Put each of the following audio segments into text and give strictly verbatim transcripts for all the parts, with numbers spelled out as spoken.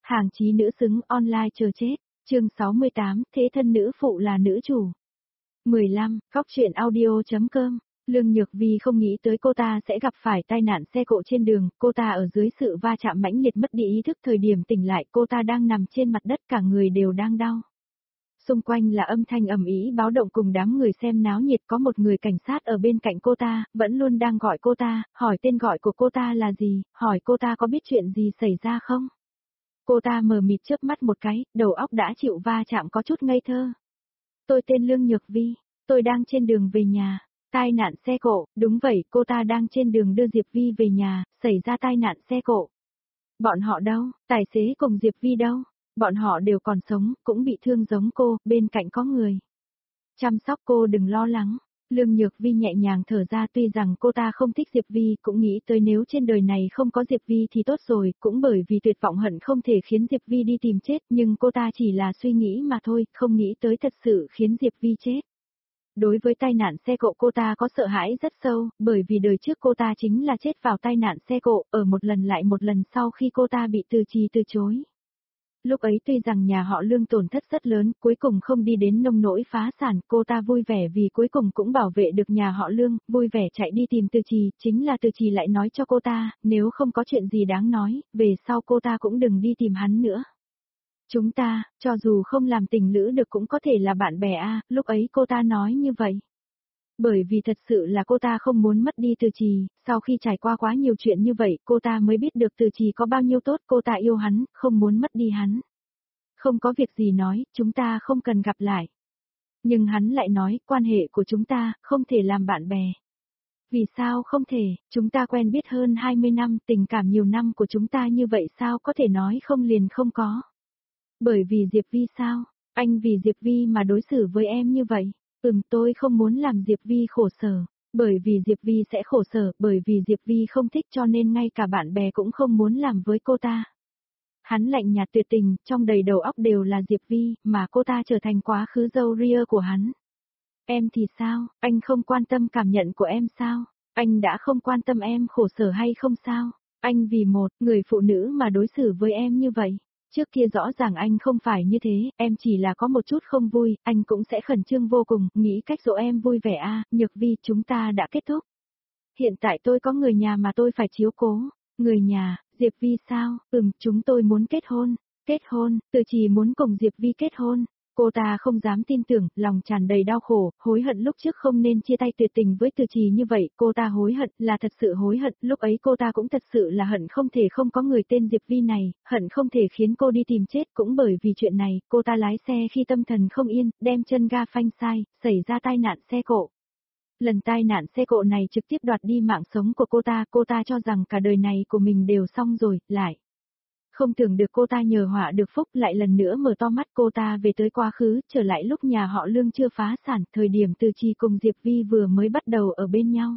Hàng chí nữ xứng online chờ chết, chương sáu mươi tám, thế thân nữ phụ là nữ chủ. mười lăm, khóc chuyện audio.com, Lương Nhược Vi không nghĩ tới cô ta sẽ gặp phải tai nạn xe cộ trên đường, cô ta ở dưới sự va chạm mãnh liệt mất đi ý thức, thời điểm tỉnh lại cô ta đang nằm trên mặt đất, cả người đều đang đau. Xung quanh là âm thanh ầm ĩ báo động cùng đám người xem náo nhiệt, có một người cảnh sát ở bên cạnh cô ta, vẫn luôn đang gọi cô ta, hỏi tên gọi của cô ta là gì, hỏi cô ta có biết chuyện gì xảy ra không. Cô ta mờ mịt chớp mắt một cái, đầu óc đã chịu va chạm có chút ngây thơ. Tôi tên Lương Nhược Vi, tôi đang trên đường về nhà. Tai nạn xe cộ, đúng vậy, cô ta đang trên đường đưa Diệp Vi về nhà, xảy ra tai nạn xe cộ. Bọn họ đâu, tài xế cùng Diệp Vi đâu? Bọn họ đều còn sống, cũng bị thương giống cô, bên cạnh có người chăm sóc cô, đừng lo lắng. Lương Nhược Vi nhẹ nhàng thở ra, tuy rằng cô ta không thích Diệp Vi, cũng nghĩ tới nếu trên đời này không có Diệp Vi thì tốt rồi, cũng bởi vì tuyệt vọng hận không thể khiến Diệp Vi đi tìm chết, nhưng cô ta chỉ là suy nghĩ mà thôi, không nghĩ tới thật sự khiến Diệp Vi chết. Đối với tai nạn xe cộ cô ta có sợ hãi rất sâu, bởi vì đời trước cô ta chính là chết vào tai nạn xe cộ, ở một lần lại một lần sau khi cô ta bị Từ Trì từ chối. Lúc ấy tuy rằng nhà họ Lương tổn thất rất lớn, cuối cùng không đi đến nông nỗi phá sản, cô ta vui vẻ vì cuối cùng cũng bảo vệ được nhà họ Lương, vui vẻ chạy đi tìm Từ Trì, chính là Từ Trì lại nói cho cô ta, nếu không có chuyện gì đáng nói, về sau cô ta cũng đừng đi tìm hắn nữa. Chúng ta, cho dù không làm tình lữ được cũng có thể là bạn bè a, lúc ấy cô ta nói như vậy. Bởi vì thật sự là cô ta không muốn mất đi Từ Trì, sau khi trải qua quá nhiều chuyện như vậy, cô ta mới biết được Từ Trì có bao nhiêu tốt, cô ta yêu hắn, không muốn mất đi hắn. Không có việc gì nói, chúng ta không cần gặp lại. Nhưng hắn lại nói, quan hệ của chúng ta, không thể làm bạn bè. Vì sao không thể, chúng ta quen biết hơn hai mươi năm, tình cảm nhiều năm của chúng ta như vậy sao có thể nói không liền không có. Bởi vì Diệp Vi sao, anh vì Diệp Vi mà đối xử với em như vậy. Ừm, tôi không muốn làm Diệp Vi khổ sở, bởi vì Diệp Vi sẽ khổ sở, bởi vì Diệp Vi không thích cho nên ngay cả bạn bè cũng không muốn làm với cô ta. Hắn lạnh nhạt tuyệt tình, trong đầy đầu óc đều là Diệp Vi, mà cô ta trở thành quá khứ dâu ria của hắn. Em thì sao, anh không quan tâm cảm nhận của em sao? Anh đã không quan tâm em khổ sở hay không sao? Anh vì một người phụ nữ mà đối xử với em như vậy. Trước kia rõ ràng anh không phải như thế, em chỉ là có một chút không vui, anh cũng sẽ khẩn trương vô cùng, nghĩ cách dỗ em vui vẻ a. Nhược Vi, chúng ta đã kết thúc. Hiện tại tôi có người nhà mà tôi phải chiếu cố. Người nhà, Diệp Vi sao? Ừm, chúng tôi muốn kết hôn. Kết hôn, Từ Trì muốn cùng Diệp Vi kết hôn. Cô ta không dám tin tưởng, lòng tràn đầy đau khổ, hối hận lúc trước không nên chia tay tuyệt tình với Từ Trì như vậy, cô ta hối hận, là thật sự hối hận, lúc ấy cô ta cũng thật sự là hận không thể không có người tên Diệp Vi này, hận không thể khiến cô đi tìm chết, cũng bởi vì chuyện này, cô ta lái xe khi tâm thần không yên, đem chân ga phanh sai, xảy ra tai nạn xe cộ. Lần tai nạn xe cộ này trực tiếp đoạt đi mạng sống của cô ta, cô ta cho rằng cả đời này của mình đều xong rồi, lại. Không tưởng được cô ta nhờ họa được phúc, lại lần nữa mở to mắt, cô ta về tới quá khứ, trở lại lúc nhà họ Lương chưa phá sản, thời điểm Từ Trì cùng Diệp Vi vừa mới bắt đầu ở bên nhau.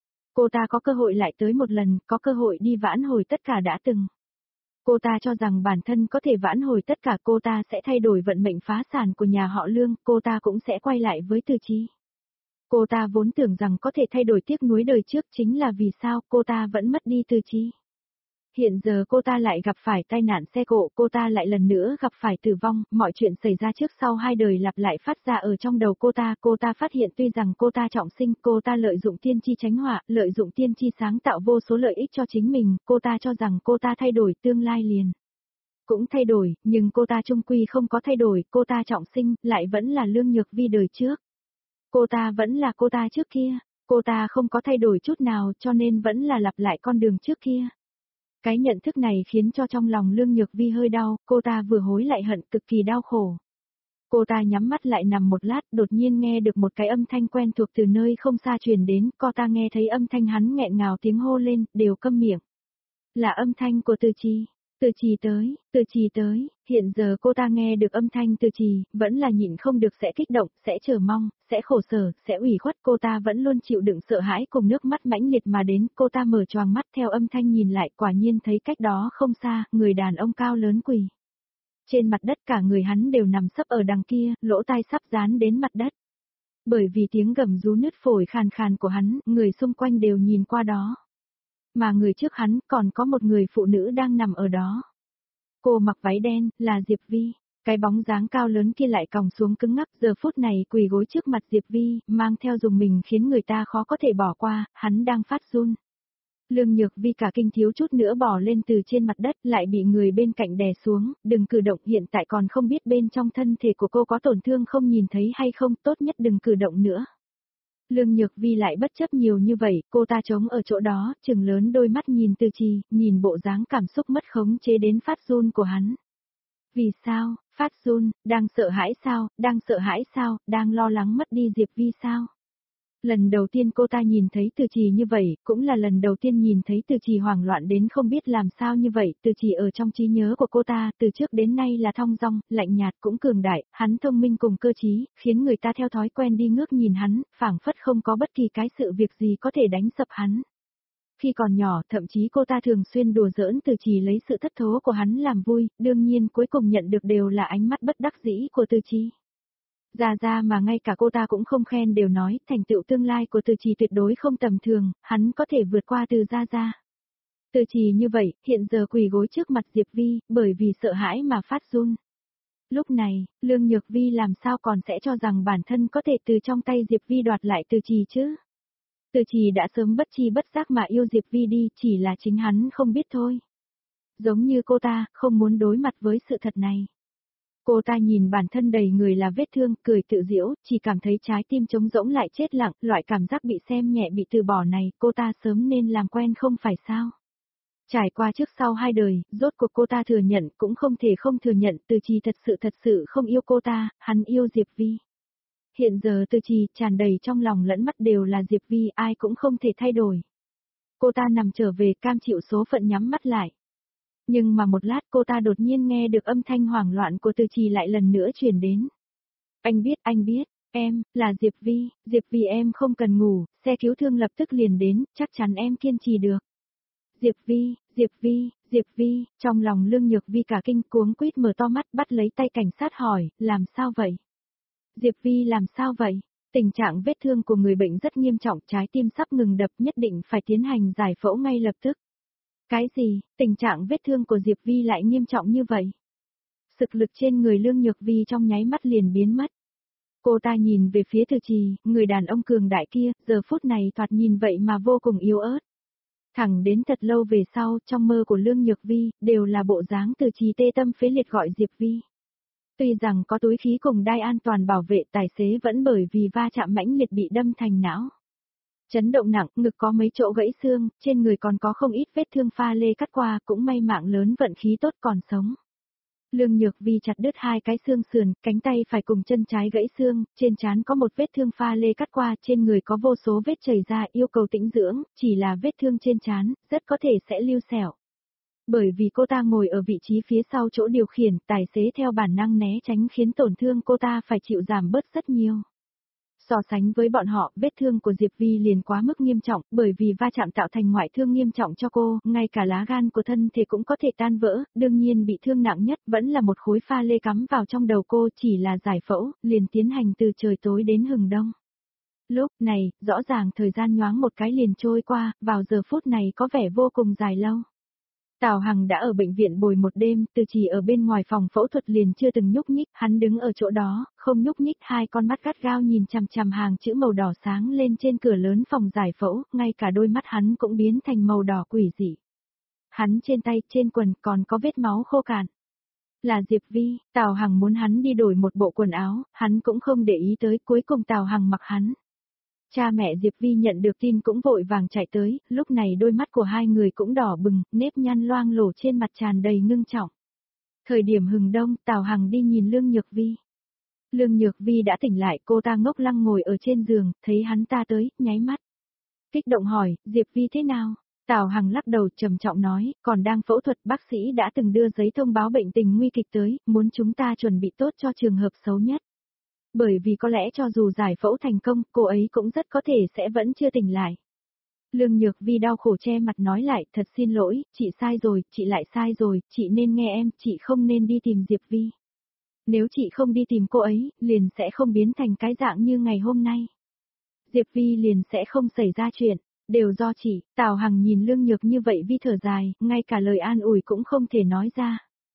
Cô ta có cơ hội lại tới một lần, có cơ hội đi vãn hồi tất cả đã từng. Cô ta cho rằng bản thân có thể vãn hồi tất cả, cô ta sẽ thay đổi vận mệnh phá sản của nhà họ Lương, cô ta cũng sẽ quay lại với Từ Trì. Cô ta vốn tưởng rằng có thể thay đổi tiếc nuối đời trước, chính là vì sao cô ta vẫn mất đi Từ Trì. Hiện giờ cô ta lại gặp phải tai nạn xe cộ, cô ta lại lần nữa gặp phải tử vong, mọi chuyện xảy ra trước sau hai đời lặp lại phát ra ở trong đầu cô ta, cô ta phát hiện tuy rằng cô ta trọng sinh, cô ta lợi dụng tiên tri tránh họa, lợi dụng tiên tri sáng tạo vô số lợi ích cho chính mình, cô ta cho rằng cô ta thay đổi tương lai liền. Cũng thay đổi, nhưng cô ta chung quy không có thay đổi, cô ta trọng sinh, lại vẫn là Lương Nhược Vi đời trước. Cô ta vẫn là cô ta trước kia, cô ta không có thay đổi chút nào cho nên vẫn là lặp lại con đường trước kia. Cái nhận thức này khiến cho trong lòng Lương Nhược Vi hơi đau, cô ta vừa hối lại hận, cực kỳ đau khổ. Cô ta nhắm mắt lại nằm một lát, đột nhiên nghe được một cái âm thanh quen thuộc từ nơi không xa truyền đến, cô ta nghe thấy âm thanh hắn nghẹn ngào tiếng hô lên, đều câm miệng. Là âm thanh của Từ Trì. Từ Trì tới, Từ Trì tới, hiện giờ cô ta nghe được âm thanh Từ Trì, vẫn là nhịn không được sẽ kích động, sẽ chờ mong, sẽ khổ sở, sẽ ủy khuất, cô ta vẫn luôn chịu đựng sợ hãi cùng nước mắt mãnh liệt mà đến, cô ta mở choàng mắt theo âm thanh nhìn lại, quả nhiên thấy cách đó không xa, người đàn ông cao lớn quỳ. Trên mặt đất cả người hắn đều nằm sấp ở đằng kia, lỗ tai sắp dán đến mặt đất. Bởi vì tiếng gầm rú nứt phổi khàn khàn của hắn, người xung quanh đều nhìn qua đó. Mà người trước hắn còn có một người phụ nữ đang nằm ở đó. Cô mặc váy đen, là Diệp Vi. Cái bóng dáng cao lớn kia lại còng xuống cứng ngắc, giờ phút này quỳ gối trước mặt Diệp Vi, mang theo dùng mình khiến người ta khó có thể bỏ qua, hắn đang phát run. Lương Nhược Vi cả kinh thiếu chút nữa bỏ lên từ trên mặt đất, lại bị người bên cạnh đè xuống, đừng cử động, hiện tại còn không biết bên trong thân thể của cô có tổn thương không nhìn thấy hay không, tốt nhất đừng cử động nữa. Lương Nhược Vi lại bất chấp nhiều như vậy, cô ta trống ở chỗ đó, trừng lớn đôi mắt nhìn Từ Trì, nhìn bộ dáng cảm xúc mất khống chế đến phát run của hắn. Vì sao, phát run, đang sợ hãi sao, đang sợ hãi sao, đang lo lắng mất đi Diệp Vi sao? Lần đầu tiên cô ta nhìn thấy Từ Trì như vậy, cũng là lần đầu tiên nhìn thấy Từ Trì hoảng loạn đến không biết làm sao như vậy, Từ Trì ở trong trí nhớ của cô ta, từ trước đến nay là thong dong, lạnh nhạt cũng cường đại, hắn thông minh cùng cơ trí, khiến người ta theo thói quen đi ngước nhìn hắn, phảng phất không có bất kỳ cái sự việc gì có thể đánh sập hắn. Khi còn nhỏ, thậm chí cô ta thường xuyên đùa giỡn Từ Trì lấy sự thất thố của hắn làm vui, đương nhiên cuối cùng nhận được đều là ánh mắt bất đắc dĩ của Từ Trì. Ra ra mà ngay cả cô ta cũng không khen đều nói, thành tựu tương lai của Từ Trì tuyệt đối không tầm thường, hắn có thể vượt qua Từ ra ra. Từ Trì như vậy, hiện giờ quỳ gối trước mặt Diệp Vi, bởi vì sợ hãi mà phát run. Lúc này, Lương Nhược Vi làm sao còn sẽ cho rằng bản thân có thể từ trong tay Diệp Vi đoạt lại Từ Trì chứ? Từ Trì đã sớm bất chi bất giác mà yêu Diệp Vi đi, chỉ là chính hắn không biết thôi. Giống như cô ta, không muốn đối mặt với sự thật này. Cô ta nhìn bản thân đầy người là vết thương, cười tự giễu, chỉ cảm thấy trái tim trống rỗng lại chết lặng, loại cảm giác bị xem nhẹ bị từ bỏ này, cô ta sớm nên làm quen không phải sao. Trải qua trước sau hai đời, rốt cuộc cô ta thừa nhận, cũng không thể không thừa nhận, Từ Trì thật sự thật sự không yêu cô ta, hắn yêu Diệp Vi. Hiện giờ Từ Trì tràn đầy trong lòng lẫn mắt đều là Diệp Vi, ai cũng không thể thay đổi. Cô ta nằm trở về cam chịu số phận nhắm mắt lại. Nhưng mà một lát cô ta đột nhiên nghe được âm thanh hoảng loạn của Từ Trì lại lần nữa truyền đến. Anh biết, anh biết, em, là Diệp Vi, Diệp Vi em không cần ngủ, xe cứu thương lập tức liền đến, chắc chắn em kiên trì được. Diệp Vi, Diệp Vi, Diệp Vi, trong lòng Lương Nhược Vi cả kinh cuống quýt mở to mắt bắt lấy tay cảnh sát hỏi, làm sao vậy? Diệp Vi làm sao vậy? Tình trạng vết thương của người bệnh rất nghiêm trọng, trái tim sắp ngừng đập, nhất định phải tiến hành giải phẫu ngay lập tức. Cái gì, tình trạng vết thương của Diệp Vi lại nghiêm trọng như vậy? Sực lực trên người Lương Nhược Vi trong nháy mắt liền biến mất. Cô ta nhìn về phía Từ Trì, người đàn ông cường đại kia, giờ phút này thoạt nhìn vậy mà vô cùng yếu ớt. Thẳng đến thật lâu về sau, trong mơ của Lương Nhược Vi, đều là bộ dáng Từ Trì tê tâm phế liệt gọi Diệp Vi. Tuy rằng có túi khí cùng đai an toàn bảo vệ, tài xế vẫn bởi vì va chạm mãnh liệt bị đâm thành não. Chấn động nặng, ngực có mấy chỗ gãy xương, trên người còn có không ít vết thương pha lê cắt qua, cũng may mạng lớn vận khí tốt còn sống. Lương Nhược Vi chặt đứt hai cái xương sườn, cánh tay phải cùng chân trái gãy xương, trên trán có một vết thương pha lê cắt qua, trên người có vô số vết chảy ra, yêu cầu tĩnh dưỡng, chỉ là vết thương trên trán, rất có thể sẽ lưu sẹo. Bởi vì cô ta ngồi ở vị trí phía sau chỗ điều khiển, tài xế theo bản năng né tránh khiến tổn thương cô ta phải chịu giảm bớt rất nhiều. So sánh với bọn họ, vết thương của Diệp Vi liền quá mức nghiêm trọng, bởi vì va chạm tạo thành ngoại thương nghiêm trọng cho cô, ngay cả lá gan của thân thể cũng có thể tan vỡ, đương nhiên bị thương nặng nhất vẫn là một khối pha lê cắm vào trong đầu cô, chỉ là giải phẫu, liền tiến hành từ trời tối đến hừng đông. Lúc này, rõ ràng thời gian nhoáng một cái liền trôi qua, vào giờ phút này có vẻ vô cùng dài lâu. Tào Hằng đã ở bệnh viện bồi một đêm, Từ Trì ở bên ngoài phòng phẫu thuật liền chưa từng nhúc nhích, hắn đứng ở chỗ đó, không nhúc nhích, hai con mắt gắt gao nhìn chằm chằm hàng chữ màu đỏ sáng lên trên cửa lớn phòng giải phẫu, ngay cả đôi mắt hắn cũng biến thành màu đỏ quỷ dị. Hắn trên tay, trên quần còn có vết máu khô cạn. Là Diệp Vi, Tào Hằng muốn hắn đi đổi một bộ quần áo, hắn cũng không để ý tới, cuối cùng Tào Hằng mặc hắn. Cha mẹ Diệp Vi nhận được tin cũng vội vàng chạy tới, lúc này đôi mắt của hai người cũng đỏ bừng, nếp nhăn loang lổ trên mặt tràn đầy ngưng trọng. Thời điểm hừng đông, Tào Hằng đi nhìn Lương Nhược Vi. Lương Nhược Vi đã tỉnh lại, cô ta ngốc lăng ngồi ở trên giường, thấy hắn ta tới, nháy mắt. Kích động hỏi, Diệp Vi thế nào? Tào Hằng lắc đầu trầm trọng nói, còn đang phẫu thuật, bác sĩ đã từng đưa giấy thông báo bệnh tình nguy kịch tới, muốn chúng ta chuẩn bị tốt cho trường hợp xấu nhất. Bởi vì có lẽ cho dù giải phẫu thành công, cô ấy cũng rất có thể sẽ vẫn chưa tỉnh lại. Lương Nhược Vi đau khổ che mặt nói lại, thật xin lỗi, chị sai rồi, chị lại sai rồi, chị nên nghe em, chị không nên đi tìm Diệp Vi. Nếu chị không đi tìm cô ấy, liền sẽ không biến thành cái dạng như ngày hôm nay. Diệp Vi liền sẽ không xảy ra chuyện, đều do chị. Tào Hằng nhìn Lương Nhược như vậy Vi thở dài, ngay cả lời an ủi cũng không thể nói ra.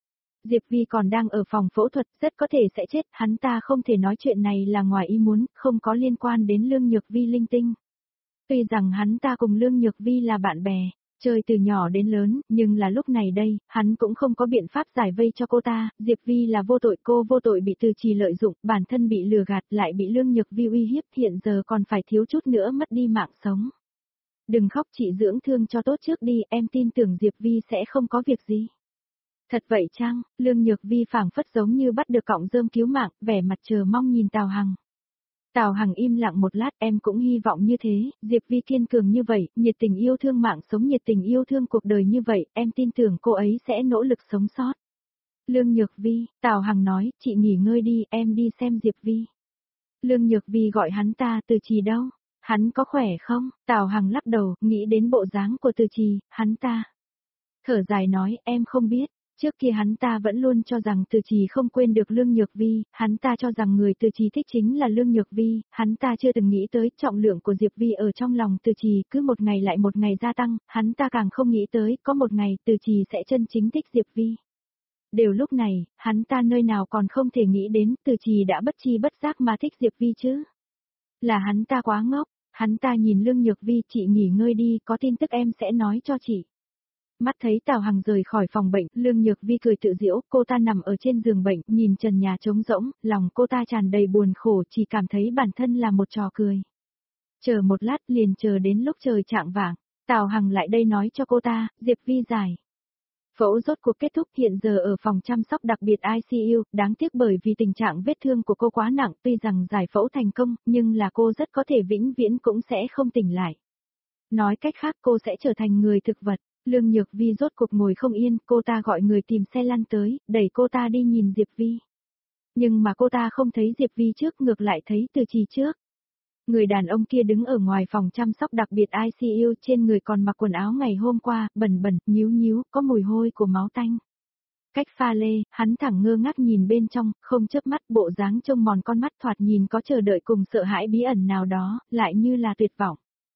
Diệp Vi còn đang ở phòng phẫu thuật, rất có thể sẽ chết, hắn ta không thể nói chuyện này là ngoài ý muốn, không có liên quan đến Lương Nhược Vi linh tinh. Tuy rằng hắn ta cùng Lương Nhược Vi là bạn bè, chơi từ nhỏ đến lớn, nhưng là lúc này đây, hắn cũng không có biện pháp giải vây cho cô ta, Diệp Vi là vô tội, cô vô tội bị Từ Trì lợi dụng, bản thân bị lừa gạt lại bị Lương Nhược Vi uy hiếp, hiện giờ còn phải thiếu chút nữa mất đi mạng sống. Đừng khóc, chị dưỡng thương cho tốt trước đi, em tin tưởng Diệp Vi sẽ không có việc gì. Thật vậy chăng? Lương Nhược Vi phảng phất giống như bắt được cọng rơm cứu mạng, vẻ mặt chờ mong nhìn Tào Hằng. Tào Hằng im lặng một lát, em cũng hy vọng như thế, Diệp Vi kiên cường như vậy, nhiệt tình yêu thương mạng sống, nhiệt tình yêu thương cuộc đời như vậy, em tin tưởng cô ấy sẽ nỗ lực sống sót. Lương Nhược Vi, Tào Hằng nói, chị nghỉ ngơi đi, em đi xem Diệp Vi. Lương Nhược Vi gọi hắn ta, Từ Trì đâu? Hắn có khỏe không? Tào Hằng lắc đầu, nghĩ đến bộ dáng của Từ Trì, hắn ta. Thở dài nói, em không biết. Trước kia hắn ta vẫn luôn cho rằng Từ Trì không quên được Lương Nhược Vi, hắn ta cho rằng người Từ Trì thích chính là Lương Nhược Vi, hắn ta chưa từng nghĩ tới trọng lượng của Diệp Vi ở trong lòng Từ Trì cứ một ngày lại một ngày gia tăng, hắn ta càng không nghĩ tới có một ngày Từ Trì sẽ chân chính thích Diệp Vi. Đều lúc này, hắn ta nơi nào còn không thể nghĩ đến Từ Trì đã bất chi bất giác mà thích Diệp Vi chứ. Là hắn ta quá ngốc, hắn ta nhìn Lương Nhược Vi, chị nghỉ ngơi đi, có tin tức em sẽ nói cho chị. Mắt thấy Tào Hằng rời khỏi phòng bệnh, Lương Nhược Vi cười tự giễu, cô ta nằm ở trên giường bệnh, nhìn trần nhà trống rỗng, lòng cô ta tràn đầy buồn khổ, chỉ cảm thấy bản thân là một trò cười. Chờ một lát, liền chờ đến lúc trời chạng vạng, Tào Hằng lại đây nói cho cô ta, Diệp Vi giải. Phẫu rốt cuộc kết thúc, hiện giờ ở phòng chăm sóc đặc biệt I C U, đáng tiếc bởi vì tình trạng vết thương của cô quá nặng, tuy rằng giải phẫu thành công, nhưng là cô rất có thể vĩnh viễn cũng sẽ không tỉnh lại. Nói cách khác cô sẽ trở thành người thực vật. Lương Nhược Vi rốt cuộc ngồi không yên, cô ta gọi người tìm xe lăn tới, đẩy cô ta đi nhìn Diệp Vi. Nhưng mà cô ta không thấy Diệp Vi trước, ngược lại thấy Từ Trì trước. Người đàn ông kia đứng ở ngoài phòng chăm sóc đặc biệt I C U, trên người còn mặc quần áo ngày hôm qua, bẩn bẩn, nhíu nhíu, có mùi hôi của máu tanh. Cách pha lê, hắn thẳng ngơ ngác nhìn bên trong, không chớp mắt, bộ dáng trông mòn con mắt, thoạt nhìn có chờ đợi cùng sợ hãi bí ẩn nào đó, lại như là tuyệt vọng.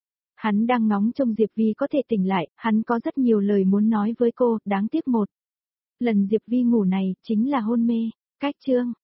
Hắn đang ngóng trông Diệp Vi có thể tỉnh lại, hắn có rất nhiều lời muốn nói với cô, đáng tiếc một. Lần Diệp Vi ngủ này, chính là hôn mê. Cách chương,